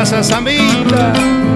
esa zambita.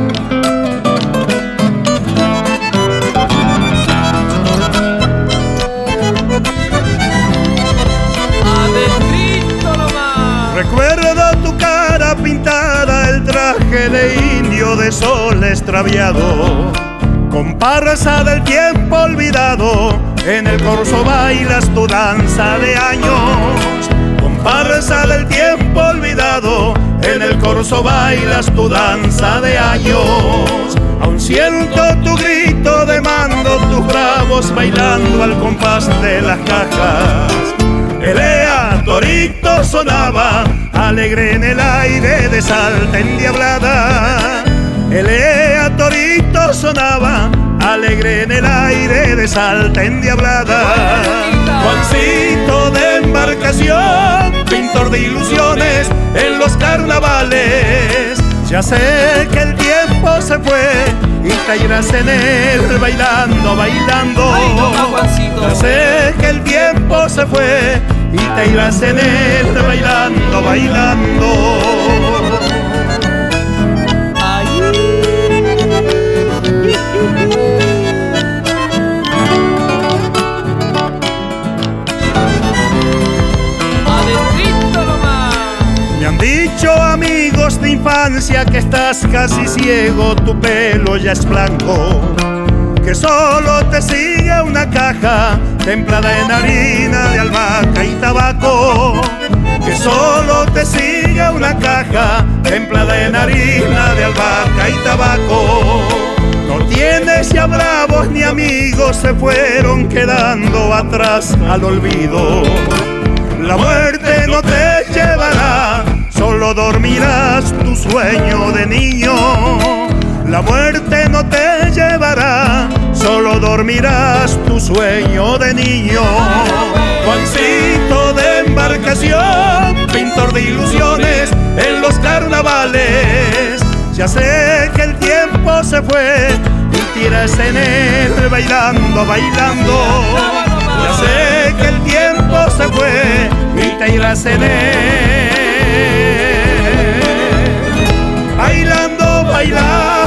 Adentrito nomás. Recuerdo tu cara pintada, el traje de indio de sol extraviado. Comparsa del tiempo olvidado, en el corso bailas tu danza de años. Comparsa del tiempo olvidado, en el corso bailas tu danza de años. Aún siento tu grito de mando, tus bravos bailando al compás de las cajas. Elea, torito sonaba, alegre en el aire de Salta endiablada. Elea, torito sonaba, alegre en el aire de Salta endiablada. Juancito de embarcación, pintor de ilusiones en los carnavales. Ya sé que el tiempo se fue y caerás en él bailando, bailando. Ay, no, Juancito. Ya sé que el tiempo se fue y te irás en él bailando, bailando. Adentrito nomás. Me han dicho amigos de infancia que estás casi ciego, tu pelo ya es blanco, que solo te sigue una caja templada en harina de albahaca y tabaco. Que solo te sigue una caja templada en harina de albahaca y tabaco. No tienes ya bravos ni amigos, se fueron quedando atrás al olvido. La muerte no te llevará, solo dormirás tu sueño de niño. La muerte no te llevará, solo dormirás tu sueño de niño. Juancito de embarcación, pintor de ilusiones en los carnavales. Ya sé que el tiempo se fue y tiras en él bailando, bailando. Ya sé que el tiempo se fue y te irás en él bailando, bailando.